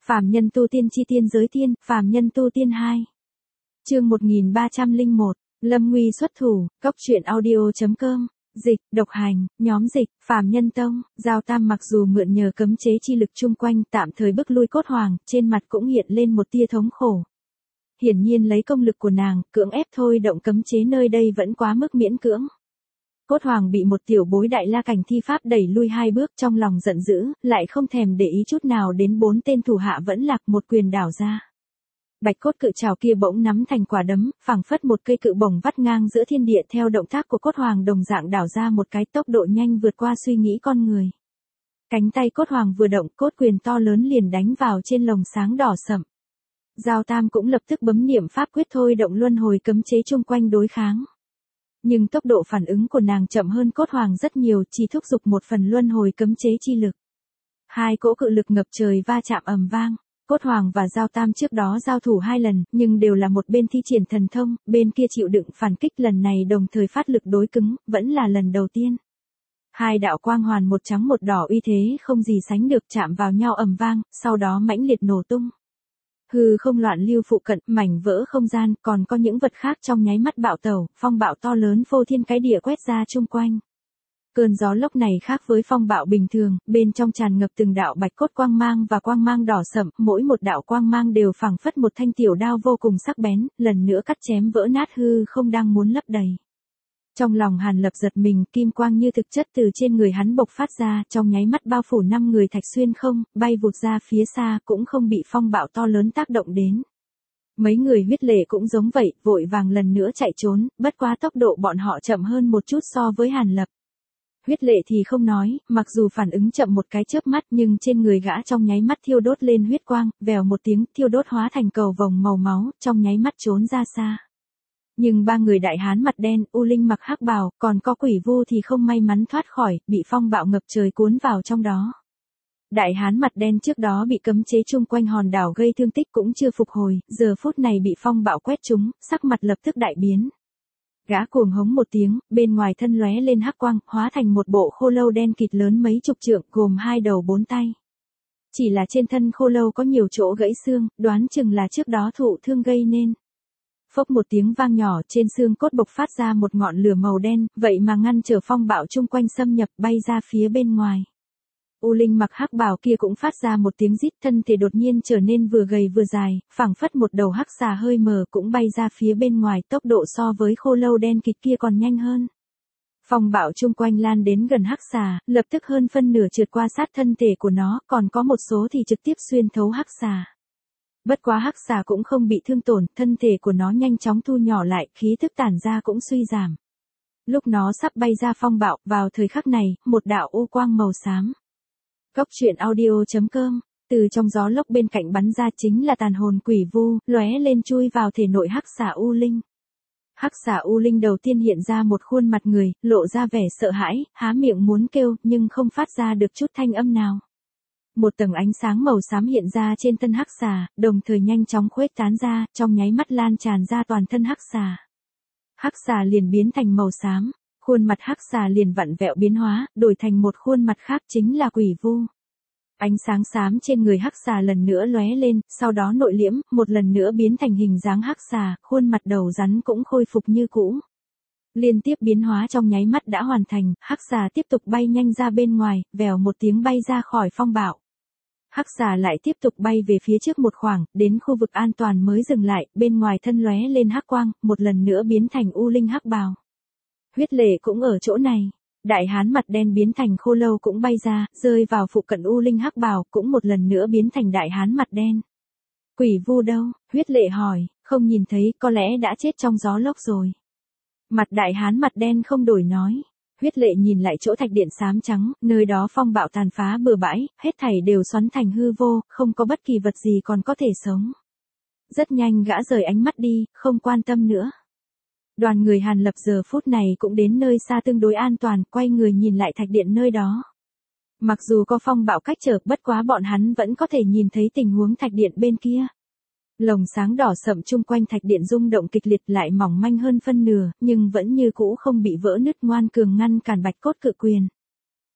Phàm nhân tu tiên chi tiên giới tiên, phàm nhân tu tiên 2. Chương 1301, Lâm Nguy xuất thủ, Cốc truyện audio.com, dịch, độc hành, nhóm dịch, phàm nhân tông, Giao Tam mặc dù mượn nhờ cấm chế chi lực chung quanh tạm thời bức lui Cốt Hoàng, trên mặt cũng hiện lên một tia thống khổ. Hiển nhiên lấy công lực của nàng, cưỡng ép thôi động cấm chế nơi đây vẫn quá mức miễn cưỡng. Cốt Hoàng bị một tiểu bối đại la cảnh thi pháp đẩy lui 2 bước, trong lòng giận dữ, lại không thèm để ý chút nào đến 4 tên thủ hạ vẫn lạc, một quyền đảo ra. Bạch cốt cự trảo kia bỗng nắm thành quả đấm, phảng phất một cây cự bổng vắt ngang giữa thiên địa, theo động tác của Cốt Hoàng đồng dạng đảo ra một cái tốc độ nhanh vượt qua suy nghĩ con người. Cánh tay Cốt Hoàng vừa động, cốt quyền to lớn liền đánh vào trên lồng sáng đỏ sậm. Giao Tam cũng lập tức bấm niệm pháp quyết thôi động luân hồi cấm chế chung quanh đối kháng. Nhưng tốc độ phản ứng của nàng chậm hơn Cốt Hoàng rất nhiều, chỉ thúc giục một phần luân hồi cấm chế chi lực. 2 cỗ cự lực ngập trời va chạm ầm vang. Cốt Hoàng và Giao Tam trước đó giao thủ 2 lần, nhưng đều là một bên thi triển thần thông, bên kia chịu đựng phản kích, lần này đồng thời phát lực đối cứng, vẫn là lần đầu tiên. 2 đạo quang hoàn một trắng một đỏ uy thế không gì sánh được chạm vào nhau ầm vang, sau đó mãnh liệt nổ tung. Hư không loạn lưu phụ cận, mảnh vỡ không gian, còn có những vật khác trong nháy mắt bạo tẩu, phong bạo to lớn phô thiên cái địa quét ra chung quanh. Cơn gió lốc này khác với phong bạo bình thường, bên trong tràn ngập từng đạo bạch cốt quang mang và quang mang đỏ sậm, mỗi một đạo quang mang đều phảng phất một thanh tiểu đao vô cùng sắc bén, lần nữa cắt chém vỡ nát hư không đang muốn lấp đầy. Trong lòng Hàn Lập giật mình, kim quang như thực chất từ trên người hắn bộc phát ra, trong nháy mắt bao phủ 5 người thạch xuyên không, bay vụt ra phía xa, cũng không bị phong bạo to lớn tác động đến. Mấy người huyết lệ cũng giống vậy, vội vàng lần nữa chạy trốn, bất quá tốc độ bọn họ chậm hơn một chút so với Hàn Lập. Huyết lệ thì không nói, mặc dù phản ứng chậm một cái chớp mắt nhưng trên người gã trong nháy mắt thiêu đốt lên huyết quang, vèo một tiếng, thiêu đốt hóa thành cầu vồng màu máu, trong nháy mắt trốn ra xa. Nhưng 3 người đại hán mặt đen, U Linh mặc hắc bào, còn có Quỷ Vu thì không may mắn thoát khỏi, bị phong bạo ngập trời cuốn vào trong đó. Đại hán mặt đen trước đó bị cấm chế chung quanh hòn đảo gây thương tích cũng chưa phục hồi, giờ phút này bị phong bạo quét trúng, sắc mặt lập tức đại biến. Gã cuồng hống một tiếng, bên ngoài thân lóe lên hắc quang, hóa thành một bộ khô lâu đen kịt lớn mấy chục trượng, gồm 2 đầu 4 tay. Chỉ là trên thân khô lâu có nhiều chỗ gãy xương, đoán chừng là trước đó thụ thương gây nên. Phốc một tiếng vang nhỏ, trên xương cốt bộc phát ra một ngọn lửa màu đen, vậy mà ngăn trở phong bạo chung quanh xâm nhập, bay ra phía bên ngoài. U Linh mặc hắc bào kia cũng phát ra một tiếng rít, thân thể đột nhiên trở nên vừa gầy vừa dài, phảng phất một đầu hắc xà hơi mờ, cũng bay ra phía bên ngoài, tốc độ so với khô lâu đen kịt kia còn nhanh hơn. Phong bạo chung quanh lan đến gần hắc xà, lập tức hơn phân nửa trượt qua sát thân thể của nó, còn có một số thì trực tiếp xuyên thấu hắc xà. Bất quá hắc xà cũng không bị thương tổn, thân thể của nó nhanh chóng thu nhỏ lại, khí thức tản ra cũng suy giảm. Lúc nó sắp bay ra phong bạo, vào thời khắc này, một đạo u quang màu xám. Cốc truyện audio.com, từ trong gió lốc bên cạnh bắn ra chính là tàn hồn Quỷ Vu, lóe lên chui vào thể nội hắc xà U Linh. Hắc xà U Linh đầu tiên hiện ra một khuôn mặt người, lộ ra vẻ sợ hãi, há miệng muốn kêu, nhưng không phát ra được chút thanh âm nào. Một tầng ánh sáng màu xám hiện ra trên thân hắc xà, đồng thời nhanh chóng khuếch tán ra, trong nháy mắt lan tràn ra toàn thân hắc xà. Hắc xà liền biến thành màu xám, khuôn mặt hắc xà liền vặn vẹo biến hóa, đổi thành một khuôn mặt khác chính là Quỷ Vu. Ánh sáng xám trên người hắc xà lần nữa lóe lên, sau đó nội liễm, một lần nữa biến thành hình dáng hắc xà, khuôn mặt đầu rắn cũng khôi phục như cũ. Liên tiếp biến hóa trong nháy mắt đã hoàn thành, hắc xà tiếp tục bay nhanh ra bên ngoài, vèo một tiếng bay ra khỏi phong bạo. Hắc xà lại tiếp tục bay về phía trước một khoảng, đến khu vực an toàn mới dừng lại, bên ngoài thân lóe lên hắc quang, một lần nữa biến thành U Linh hắc bào. Huyết lệ cũng ở chỗ này. Đại hán mặt đen biến thành khô lâu cũng bay ra, rơi vào phụ cận U Linh hắc bào, cũng một lần nữa biến thành đại hán mặt đen. Quỷ Vu đâu? Huyết lệ hỏi, không nhìn thấy, có lẽ đã chết trong gió lốc rồi. Mặt đại hán mặt đen không đổi nói. Huyết lệ nhìn lại chỗ thạch điện xám trắng, nơi đó phong bạo tàn phá bừa bãi, hết thảy đều xoắn thành hư vô, không có bất kỳ vật gì còn có thể sống. Rất nhanh gã rời ánh mắt đi, không quan tâm nữa. Đoàn người Hàn Lập giờ phút này cũng đến nơi xa tương đối an toàn, quay người nhìn lại thạch điện nơi đó. Mặc dù có phong bạo cách trở, bất quá bọn hắn vẫn có thể nhìn thấy tình huống thạch điện bên kia. Lồng sáng đỏ sậm chung quanh thạch điện rung động kịch liệt, lại mỏng manh hơn phân nửa, nhưng vẫn như cũ không bị vỡ nứt, ngoan cường ngăn cản bạch cốt cự quyền.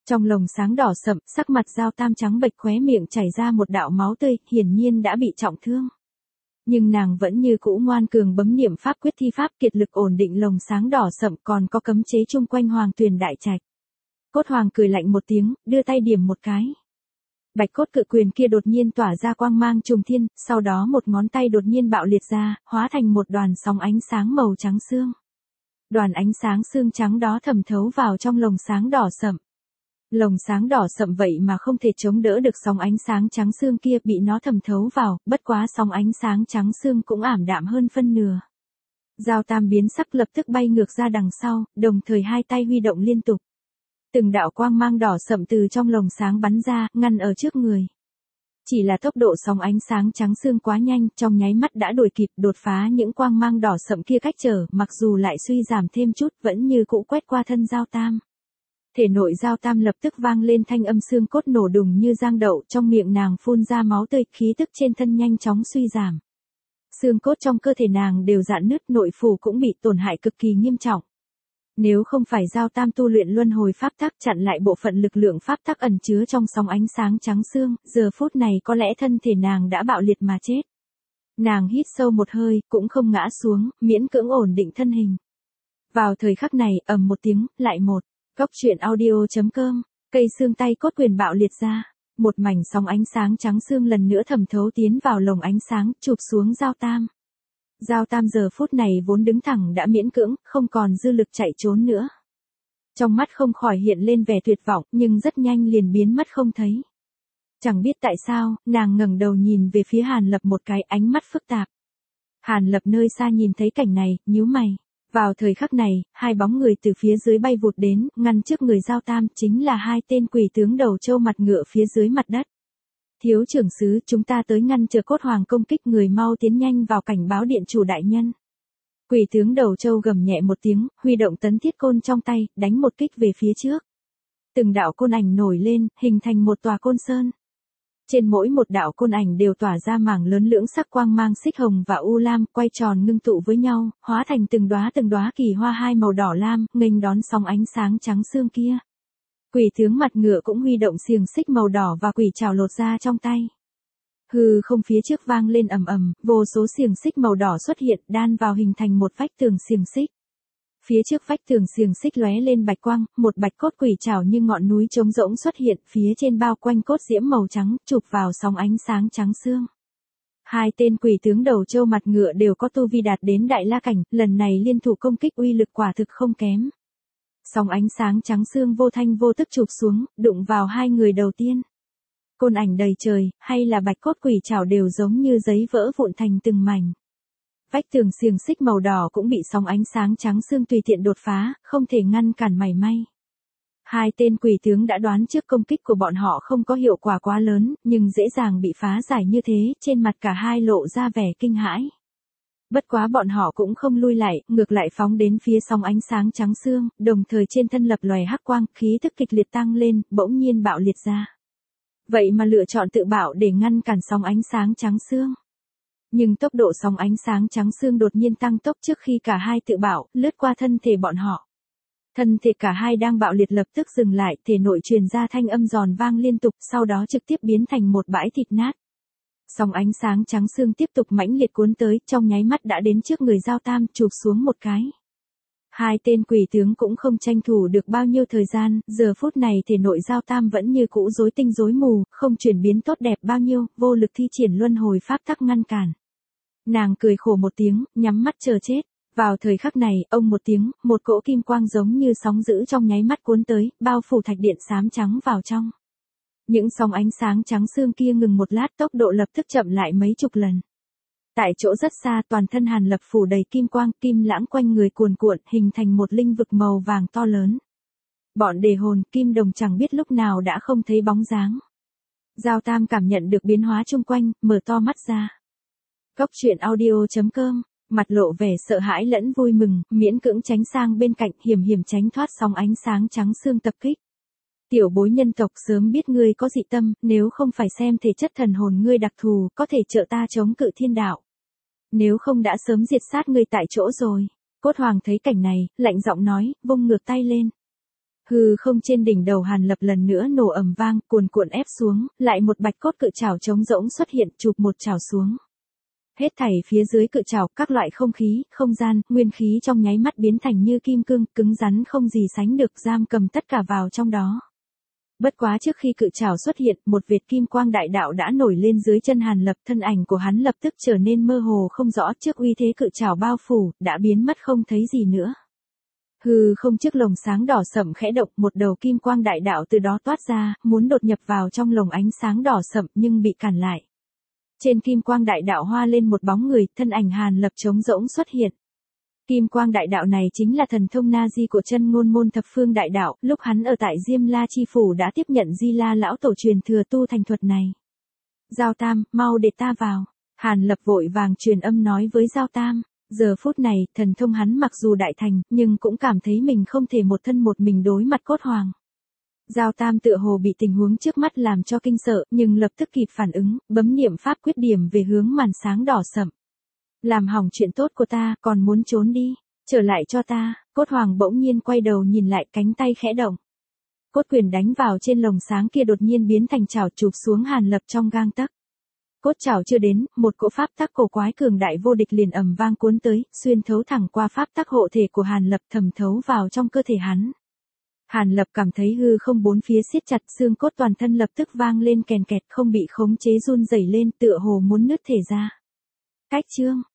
Trong lồng sáng đỏ sậm, sắc mặt Giao Tam trắng bệch, khóe miệng chảy ra một đạo máu tươi, hiển nhiên đã bị trọng thương. Nhưng nàng vẫn như cũ ngoan cường bấm niệm pháp quyết thi pháp, kiệt lực ổn định lồng sáng đỏ sậm, còn có cấm chế chung quanh Hoàng Tuyền đại trạch. Cốt Hoàng cười lạnh một tiếng, đưa tay điểm một cái. Bạch cốt cự quyền kia đột nhiên tỏa ra quang mang trùng thiên, sau đó một ngón tay đột nhiên bạo liệt ra, hóa thành một đoàn sóng ánh sáng màu trắng xương. Đoàn ánh sáng xương trắng đó thẩm thấu vào trong lồng sáng đỏ sậm. Lồng sáng đỏ sậm vậy mà không thể chống đỡ được sóng ánh sáng trắng xương kia, bị nó thẩm thấu vào, bất quá sóng ánh sáng trắng xương cũng ảm đạm hơn phân nửa. Giao Tam biến sắc, lập tức bay ngược ra đằng sau, đồng thời hai tay huy động liên tục. Từng đạo quang mang đỏ sậm từ trong lồng sáng bắn ra, ngăn ở trước người. Chỉ là tốc độ sóng ánh sáng trắng xương quá nhanh, trong nháy mắt đã đuổi kịp, đột phá những quang mang đỏ sậm kia cách trở, mặc dù lại suy giảm thêm chút, vẫn như cũ quét qua thân Giao Tam. Thể nội Giao Tam lập tức vang lên thanh âm xương cốt nổ đùng như giang đậu, trong miệng nàng phun ra máu tươi, khí tức trên thân nhanh chóng suy giảm. Xương cốt trong cơ thể nàng đều rạn nứt, nội phủ cũng bị tổn hại cực kỳ nghiêm trọng. Nếu không phải Giao Tam tu luyện luân hồi pháp tắc chặn lại bộ phận lực lượng pháp tắc ẩn chứa trong sóng ánh sáng trắng xương, giờ phút này có lẽ thân thể nàng đã bạo liệt mà chết. Nàng hít sâu một hơi, cũng không ngã xuống, miễn cưỡng ổn định thân hình. Vào thời khắc này, ầm một tiếng, lại một. Góc truyện audio.com, cây xương tay cốt quyền bạo liệt ra. Một mảnh sóng ánh sáng trắng xương lần nữa thẩm thấu tiến vào lồng ánh sáng, chụp xuống Giao Tam. Giao Tam giờ phút này vốn đứng thẳng đã miễn cưỡng, không còn dư lực chạy trốn nữa. Trong mắt không khỏi hiện lên vẻ tuyệt vọng, nhưng rất nhanh liền biến mất không thấy. Chẳng biết tại sao, nàng ngẩng đầu nhìn về phía Hàn Lập một cái, ánh mắt phức tạp. Hàn Lập nơi xa nhìn thấy cảnh này, nhíu mày. Vào thời khắc này, hai bóng người từ phía dưới bay vụt đến, ngăn trước người Giao Tam, chính là hai tên quỷ tướng đầu trâu mặt ngựa phía dưới mặt đất. Thiếu trưởng sứ, chúng ta tới ngăn chờ Cốt Hoàng công kích, người mau tiến nhanh vào cảnh báo điện chủ đại nhân. Quỷ tướng đầu trâu gầm nhẹ một tiếng, huy động tấn thiết côn trong tay, đánh một kích về phía trước. Từng đạo côn ảnh nổi lên, hình thành một tòa côn sơn. Trên mỗi một đạo côn ảnh đều tỏa ra mảng lớn lưỡng sắc quang mang xích hồng và u lam, quay tròn ngưng tụ với nhau, hóa thành từng đóa kỳ hoa hai màu đỏ lam, nghênh đón sóng ánh sáng trắng xương kia. Quỷ tướng mặt ngựa cũng huy động xiềng xích màu đỏ và quỷ trảo lột ra trong tay. Hư không phía trước vang lên ầm ầm, vô số xiềng xích màu đỏ xuất hiện, đan vào hình thành một vách tường xiềng xích. Phía trước vách tường xiềng xích lóe lên bạch quang, một bạch cốt quỷ trảo như ngọn núi trống rỗng xuất hiện, phía trên bao quanh cốt diễm màu trắng, chụp vào sóng ánh sáng trắng xương. Hai tên quỷ tướng đầu trâu mặt ngựa đều có tu vi đạt đến đại la cảnh, lần này liên thủ công kích uy lực quả thực không kém. Sóng ánh sáng trắng xương vô thanh vô tức chụp xuống, đụng vào hai người đầu tiên. Côn ảnh đầy trời, hay là bạch cốt quỷ trảo đều giống như giấy vỡ vụn thành từng mảnh. Vách tường xiềng xích màu đỏ cũng bị sóng ánh sáng trắng xương tùy tiện đột phá, không thể ngăn cản mảy may. Hai tên quỷ tướng đã đoán trước công kích của bọn họ không có hiệu quả quá lớn, nhưng dễ dàng bị phá giải như thế, trên mặt cả hai lộ ra vẻ kinh hãi. Bất quá bọn họ cũng không lui lại, ngược lại phóng đến phía sóng ánh sáng trắng xương, đồng thời trên thân lập lòe hắc quang, khí thức kịch liệt tăng lên, bỗng nhiên bạo liệt ra. Vậy mà lựa chọn tự bạo để ngăn cản sóng ánh sáng trắng xương. Nhưng tốc độ sóng ánh sáng trắng xương đột nhiên tăng tốc trước khi cả hai tự bạo, lướt qua thân thể bọn họ. Thân thể cả hai đang bạo liệt lập tức dừng lại, thể nội truyền ra thanh âm giòn vang liên tục, sau đó trực tiếp biến thành một bãi thịt nát. Sóng ánh sáng trắng xương tiếp tục mãnh liệt cuốn tới, trong nháy mắt đã đến trước người Giao Tam, chụp xuống một cái. Hai tên quỷ tướng cũng không tranh thủ được bao nhiêu thời gian, giờ phút này thể nội Giao Tam vẫn như cũ rối tinh rối mù, không chuyển biến tốt đẹp bao nhiêu, vô lực thi triển luân hồi pháp tắc ngăn cản. Nàng cười khổ một tiếng, nhắm mắt chờ chết. Vào thời khắc này, ông một tiếng, một cỗ kim quang giống như sóng dữ trong nháy mắt cuốn tới, bao phủ thạch điện xám trắng vào trong. Những sóng ánh sáng trắng xương kia ngừng một lát, tốc độ lập tức chậm lại mấy chục lần. Tại chỗ rất xa, toàn thân Hàn Lập phủ đầy kim quang, kim lãng quanh người cuồn cuộn, hình thành một linh vực màu vàng to lớn. Bọn đề hồn, kim đồng chẳng biết lúc nào đã không thấy bóng dáng. Giao Tam cảm nhận được biến hóa chung quanh, mở to mắt ra. Góc truyện audio.com, mặt lộ vẻ sợ hãi lẫn vui mừng, miễn cưỡng tránh sang bên cạnh, hiểm tránh thoát sóng ánh sáng trắng xương tập kích. Tiểu bối nhân tộc, sớm biết ngươi có dị tâm, nếu không phải xem thể chất thần hồn ngươi đặc thù, có thể trợ ta chống cự thiên đạo. Nếu không đã sớm diệt sát ngươi tại chỗ rồi. Cốt Hoàng thấy cảnh này, lạnh giọng nói, vung ngược tay lên. Hư không trên đỉnh đầu Hàn Lập lần nữa nổ ầm vang, cuồn cuộn ép xuống, lại một bạch cốt cự trảo trống rỗng xuất hiện, chụp một trảo xuống. Hết thảy phía dưới cự trảo, các loại không khí, không gian, nguyên khí trong nháy mắt biến thành như kim cương, cứng rắn không gì sánh được, giam cầm tất cả vào trong đó. Bất quá trước khi cự trảo xuất hiện, một vệt kim quang đại đạo đã nổi lên dưới chân Hàn Lập, thân ảnh của hắn lập tức trở nên mơ hồ không rõ, trước uy thế cự trảo bao phủ, đã biến mất không thấy gì nữa. Hư không trước lồng sáng đỏ sậm khẽ động, một đầu kim quang đại đạo từ đó toát ra, muốn đột nhập vào trong lồng ánh sáng đỏ sậm nhưng bị cản lại. Trên kim quang đại đạo hoa lên một bóng người, thân ảnh Hàn Lập trống rỗng xuất hiện. Kim quang đại đạo này chính là thần thông na di của chân ngôn môn thập phương đại đạo, lúc hắn ở tại Diêm La Chi Phủ đã tiếp nhận Di La lão tổ truyền thừa tu thành thuật này. Giao Tam, mau để ta vào. Hàn Lập vội vàng truyền âm nói với Giao Tam. Giờ phút này, thần thông hắn mặc dù đại thành, nhưng cũng cảm thấy mình không thể một thân một mình đối mặt cốt hoàng. Giao Tam tựa hồ bị tình huống trước mắt làm cho kinh sợ, nhưng lập tức kịp phản ứng, bấm niệm pháp quyết điểm về hướng màn sáng đỏ sậm. Làm hỏng chuyện tốt của ta, còn muốn trốn đi, trở lại cho ta. Cốt hoàng bỗng nhiên quay đầu nhìn lại, cánh tay khẽ động. Cốt quyền đánh vào trên lồng sáng kia đột nhiên biến thành chảo chụp xuống Hàn Lập trong gang tấc. Cốt chảo chưa đến, một cỗ pháp tắc cổ quái cường đại vô địch liền ầm vang cuốn tới, xuyên thấu thẳng qua pháp tắc hộ thể của Hàn Lập, thẩm thấu vào trong cơ thể hắn. Hàn Lập cảm thấy hư không bốn phía siết chặt, xương cốt toàn thân lập tức vang lên kèn kẹt, không bị khống chế run rẩy lên, tựa hồ muốn nứt thể ra. Cách chương